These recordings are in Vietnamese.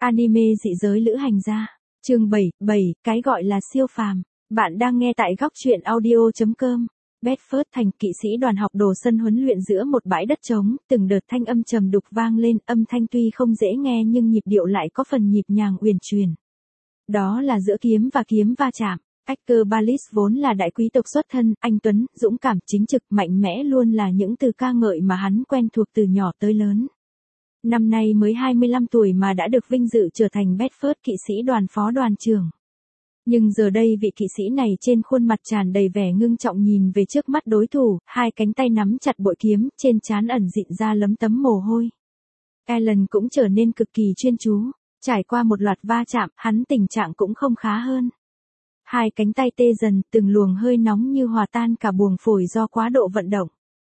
Anime dị giới lữ hành gia. Chương 7, cái gọi là siêu phàm. Bạn đang nghe tại góc truyện audio.com. Bedford thành kỵ sĩ đoàn học đồ sân huấn luyện giữa một bãi đất trống, từng đợt thanh âm trầm đục vang lên, âm thanh tuy không dễ nghe nhưng nhịp điệu lại có phần nhịp nhàng uyển chuyển. Đó là giữa kiếm và kiếm va chạm. Edgar Ballis vốn là đại quý tộc xuất thân, anh tuấn, dũng cảm, chính trực, mạnh mẽ luôn là những từ ca ngợi mà hắn quen thuộc từ nhỏ tới lớn. Năm nay mới 25 tuổi mà đã được vinh dự trở thành Bedford kỵ sĩ đoàn phó đoàn trưởng. Nhưng giờ đây vị kỵ sĩ này trên khuôn mặt tràn đầy vẻ ngưng trọng nhìn về trước mắt đối thủ, hai cánh tay nắm chặt bội kiếm, trên trán ẩn dịn ra lấm tấm mồ hôi. Alan cũng trở nên cực kỳ chuyên chú, trải qua một loạt va chạm, hắn tình trạng cũng không khá hơn. Hai cánh tay tê dần, từng luồng hơi nóng như hòa tan cả buồng phổi do quá độ vận động.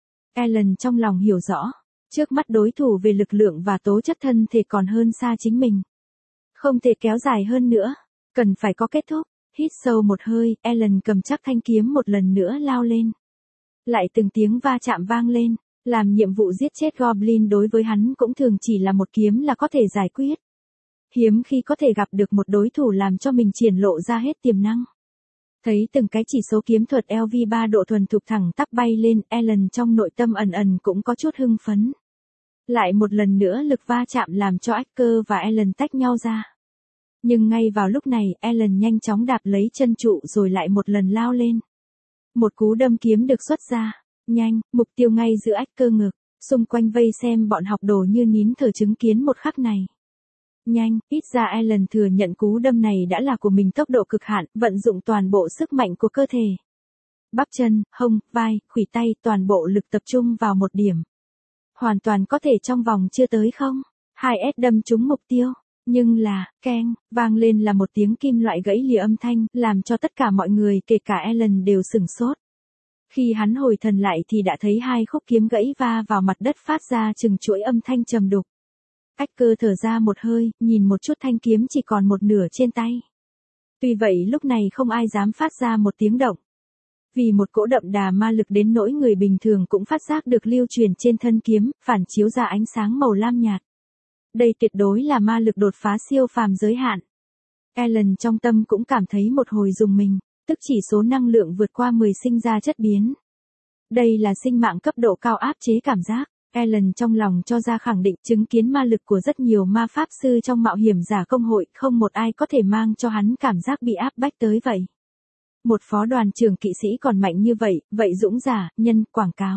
Alan trong lòng hiểu rõ, trước mắt đối thủ về lực lượng và tố chất thân thể còn hơn xa chính mình. Không thể kéo dài hơn nữa, cần phải có kết thúc. Hít sâu một hơi, Alan cầm chắc thanh kiếm một lần nữa lao lên. Lại từng tiếng va chạm vang lên, làm nhiệm vụ giết chết Goblin đối với hắn cũng thường chỉ là một kiếm là có thể giải quyết. Hiếm khi có thể gặp được một đối thủ làm cho mình triển lộ ra hết tiềm năng. Thấy từng cái chỉ số kiếm thuật LV3 độ thuần thục thẳng tắp bay lên, Alan trong nội tâm ẩn ẩn cũng có chút hưng phấn. Lại một lần nữa lực va chạm làm cho Edgar và Alan tách nhau ra. Nhưng ngay vào lúc này, Alan nhanh chóng đạp lấy chân trụ rồi lại một lần lao lên. Một cú đâm kiếm được xuất ra, nhanh, mục tiêu ngay giữa Edgar ngực, xung quanh vây xem bọn học đồ như nín thở chứng kiến một khắc này. Nhanh, ít ra Alan thừa nhận cú đâm này đã là của mình tốc độ cực hạn, vận dụng toàn bộ sức mạnh của cơ thể. Bắp chân, hông, vai, khuỷu tay, toàn bộ lực tập trung vào một điểm. Hoàn toàn có thể trong vòng chưa tới không? 2S đâm trúng mục tiêu. Nhưng là, keng, vang lên là một tiếng kim loại gãy lìa âm thanh, làm cho tất cả mọi người kể cả Alan đều sửng sốt. Khi hắn hồi thần lại thì đã thấy hai khúc kiếm gãy va vào mặt đất phát ra từng chuỗi âm thanh trầm đục. Edgar thở ra một hơi, nhìn một chút thanh kiếm chỉ còn một nửa trên tay. Tuy vậy lúc này không ai dám phát ra một tiếng động. Vì một cỗ đậm đà ma lực đến nỗi người bình thường cũng phát giác được lưu truyền trên thân kiếm, phản chiếu ra ánh sáng màu lam nhạt. Đây tuyệt đối là ma lực đột phá siêu phàm giới hạn. Alan trong tâm cũng cảm thấy một hồi rùng mình, tức chỉ số năng lượng vượt qua 10 sinh ra chất biến. Đây là sinh mạng cấp độ cao áp chế cảm giác. Alan trong lòng cho ra khẳng định chứng kiến ma lực của rất nhiều ma pháp sư trong mạo hiểm giả công hội, không một ai có thể mang cho hắn cảm giác bị áp bách tới vậy. Một phó đoàn trưởng kỵ sĩ còn mạnh như vậy, vậy dũng giả, nhân, quảng cáo.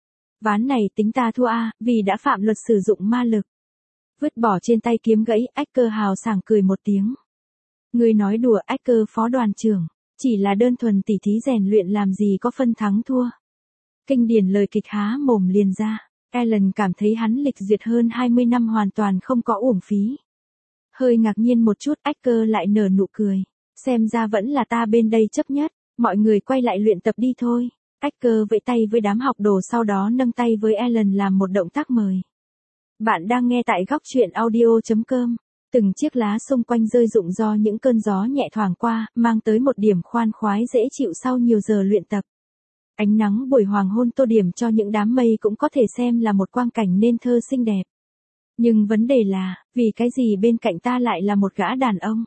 Ván này tính ta thua vì đã phạm luật sử dụng ma lực. Vứt bỏ trên tay kiếm gãy, Edgar hào sảng cười một tiếng. Người nói đùa, Edgar phó đoàn trưởng, chỉ là đơn thuần tỉ thí rèn luyện làm gì có phân thắng thua. Kinh điển lời kịch há mồm liền ra, Alan cảm thấy hắn lịch duyệt hơn 20 năm hoàn toàn không có uổng phí. Hơi ngạc nhiên một chút, Edgar lại nở nụ cười, xem ra vẫn là ta bên đây chấp nhất, mọi người quay lại luyện tập đi thôi. Edgar vẫy tay với đám học đồ sau đó nâng tay với Alan làm một động tác mời. Bạn đang nghe tại góc truyện audio.com. Từng chiếc lá xung quanh rơi rụng do những cơn gió nhẹ thoảng qua, mang tới một điểm khoan khoái dễ chịu sau nhiều giờ luyện tập. Ánh nắng buổi hoàng hôn tô điểm cho những đám mây cũng có thể xem là một quang cảnh nên thơ xinh đẹp. Nhưng vấn đề là, vì cái gì bên cạnh ta lại là một gã đàn ông?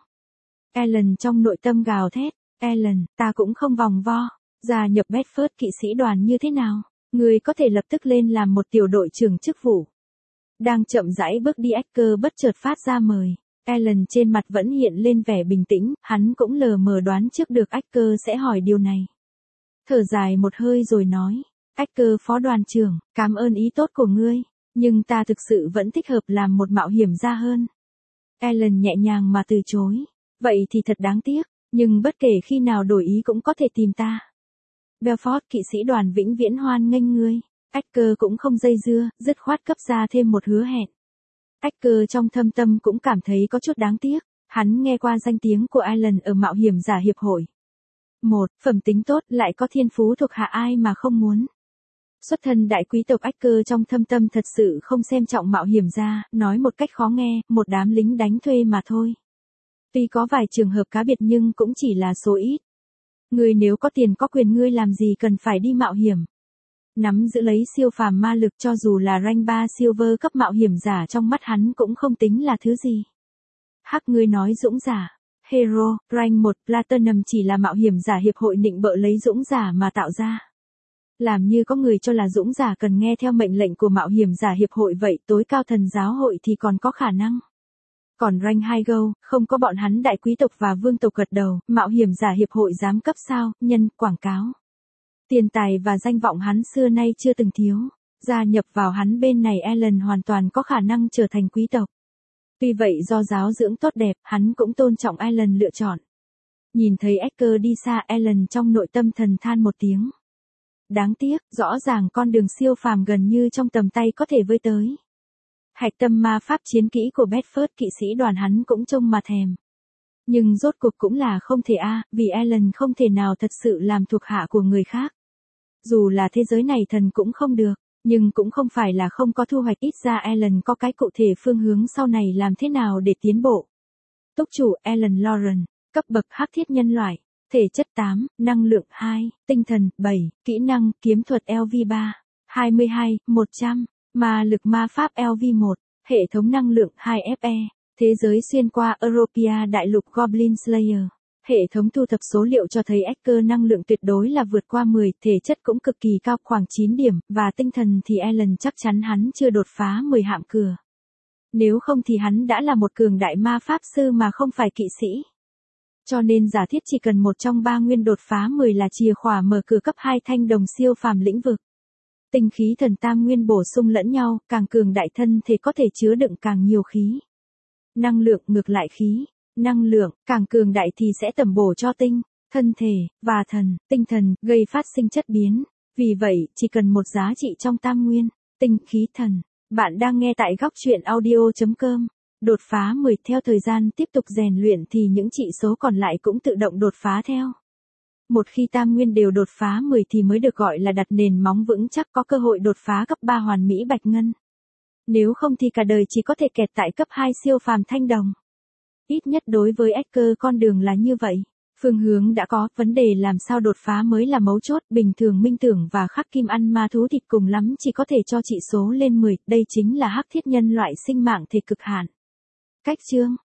Alan trong nội tâm gào thét, Alan, ta cũng không vòng vo, gia nhập Bedford kỵ sĩ đoàn như thế nào? Người có thể lập tức lên làm một tiểu đội trưởng chức vụ. Đang chậm rãi bước đi, Edgar bất chợt phát ra mời. Alan trên mặt vẫn hiện lên vẻ bình tĩnh, hắn cũng lờ mờ đoán trước được Edgar sẽ hỏi điều này. Thở dài một hơi rồi nói, Edgar phó đoàn trưởng, cảm ơn ý tốt của ngươi, nhưng ta thực sự vẫn thích hợp làm một mạo hiểm gia hơn. Alan nhẹ nhàng mà từ chối, vậy thì thật đáng tiếc, nhưng bất kể khi nào đổi ý cũng có thể tìm ta. Bedford kỵ sĩ đoàn vĩnh viễn hoan nghênh ngươi. Edgar cũng không dây dưa, dứt khoát cấp ra thêm một hứa hẹn. Edgar trong thâm tâm cũng cảm thấy có chút đáng tiếc, hắn nghe qua danh tiếng của Alan ở mạo hiểm giả hiệp hội. Một, phẩm tính tốt, lại có thiên phú thuộc hạ ai mà không muốn. Xuất thân đại quý tộc, Edgar trong thâm tâm thật sự không xem trọng mạo hiểm giả, nói một cách khó nghe, một đám lính đánh thuê mà thôi. Tuy có vài trường hợp cá biệt nhưng cũng chỉ là số ít. Ngươi nếu có tiền có quyền ngươi làm gì cần phải đi mạo hiểm. Nắm giữ lấy siêu phàm ma lực cho dù là rank 3 silver cấp mạo hiểm giả trong mắt hắn cũng không tính là thứ gì. Hắc ngươi nói dũng giả. Hero, Rank 1 Platinum chỉ là mạo hiểm giả hiệp hội nịnh bợ lấy dũng giả mà tạo ra. Làm như có người cho là dũng giả cần nghe theo mệnh lệnh của mạo hiểm giả hiệp hội vậy tối cao thần giáo hội thì còn có khả năng. Còn Rank 2 Go, không có bọn hắn đại quý tộc và vương tộc gật đầu, mạo hiểm giả hiệp hội dám cấp sao, nhân, quảng cáo. Tiền tài và danh vọng hắn xưa nay chưa từng thiếu. Gia nhập vào hắn bên này Alan hoàn toàn có khả năng trở thành quý tộc. Tuy vậy do giáo dưỡng tốt đẹp, hắn cũng tôn trọng Alan lựa chọn. Nhìn thấy Edgar đi xa Alan trong nội tâm thần than một tiếng. Đáng tiếc, rõ ràng con đường siêu phàm gần như trong tầm tay có thể với tới. Hạch tâm ma pháp chiến kỹ của Bedford kỵ sĩ đoàn hắn cũng trông mà thèm. Nhưng rốt cuộc cũng là không thể vì Alan không thể nào thật sự làm thuộc hạ của người khác. Dù là thế giới này thần cũng không được, nhưng cũng không phải là không có thu hoạch, ít ra Alan có cái cụ thể phương hướng sau này làm thế nào để tiến bộ. Túc chủ Alan Lauren, cấp bậc hắc thiết nhân loại, thể chất 8, năng lượng 2, tinh thần 7, kỹ năng kiếm thuật LV3, 22, 100, ma lực ma pháp LV1, hệ thống năng lượng 2FE, thế giới xuyên qua Europia đại lục Goblin Slayer. Hệ thống thu thập số liệu cho thấy Edgar năng lượng tuyệt đối là vượt qua 10, thể chất cũng cực kỳ cao khoảng 9 điểm, và tinh thần thì Alan chắc chắn hắn chưa đột phá 10 hạng cửa. Nếu không thì hắn đã là một cường đại ma pháp sư mà không phải kỵ sĩ. Cho nên giả thiết chỉ cần một trong 3 nguyên đột phá 10 là chìa khóa mở cửa cấp 2 thanh đồng siêu phàm lĩnh vực. Tinh khí thần tam nguyên bổ sung lẫn nhau, càng cường đại thân thể có thể chứa đựng càng nhiều khí. Năng lượng ngược lại khí. Năng lượng, càng cường đại thì sẽ tẩm bổ cho tinh, thân thể, và tinh thần, gây phát sinh chất biến. Vì vậy, chỉ cần một giá trị trong tam nguyên, tinh khí thần. Bạn đang nghe tại góc truyện audio.com. Đột phá 10 theo thời gian tiếp tục rèn luyện thì những chỉ số còn lại cũng tự động đột phá theo. Một khi tam nguyên đều đột phá 10 thì mới được gọi là đặt nền móng vững chắc có cơ hội đột phá cấp 3 hoàn mỹ bạch ngân. Nếu không thì cả đời chỉ có thể kẹt tại cấp 2 siêu phàm thanh đồng. Ít nhất đối với Edgar con đường là như vậy. Phương hướng đã có, vấn đề làm sao đột phá mới là mấu chốt. Bình thường minh tưởng và khắc kim ăn ma thú thịt cùng lắm chỉ có thể cho trị số lên 10, đây chính là hắc thiết nhân loại sinh mạng thể cực hạn. Cách chương